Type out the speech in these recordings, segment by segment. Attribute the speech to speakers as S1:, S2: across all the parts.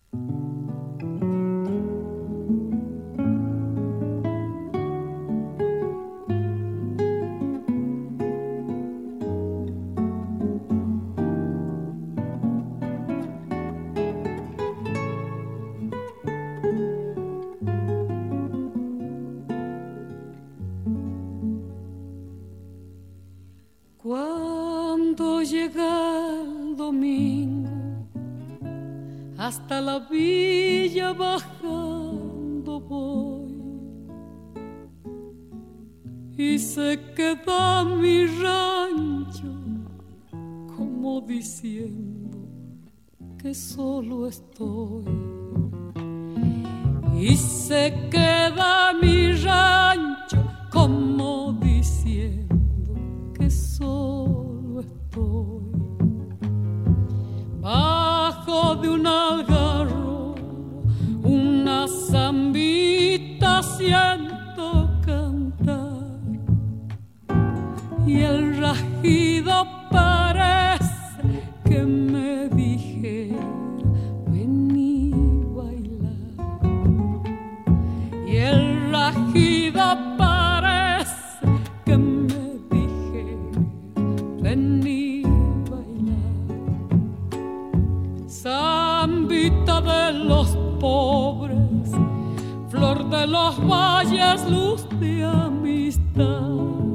S1: Cuando llega el domingo, hasta la villa bajando voy, y se queda mi rancho como diciendo que solo estoy. Y se queda mi rancho como diciendo que solo estoy. Bajo de un algarrobo, una zambita siento cantar, y el rajido parece que me dijera vení bailar, y el rajido parece que me dijera vení bailar. Zambita de los pobres, flor de los valles, luz de amistad,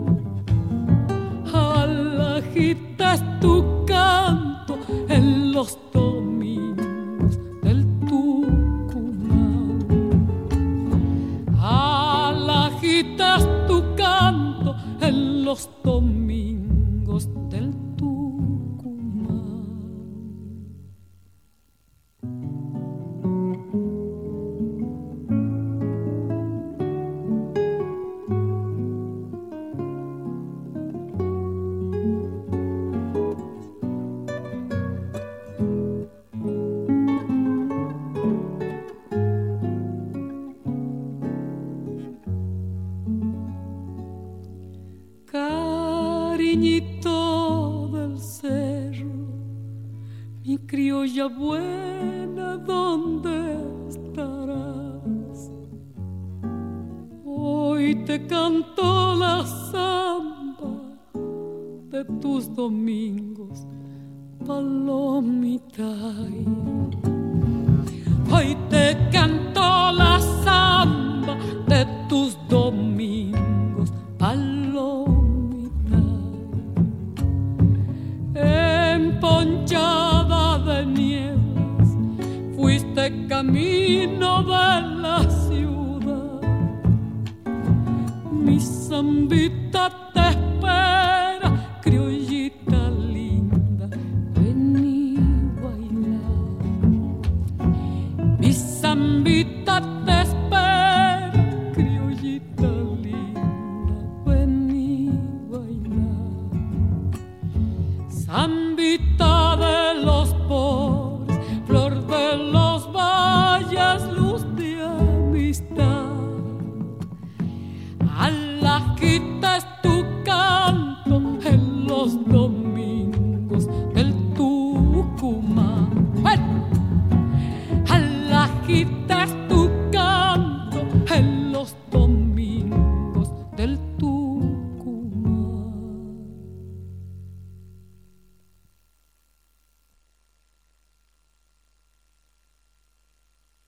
S1: alajita es tu canto en los domingos del Tucumán. Alajita es tu canto en los domingos del Tucumán. Cariñito del cerro, mi criolla buena, ¿dónde estarás? Hoy te canto la samba de tus domingos, palomita. Hoy te canto la samba de tus domingos, palomita. Emponchada de nieves, fuiste camino de la ciudad. Mi zambita te espera, criollita linda, vení bailar. Mi zambita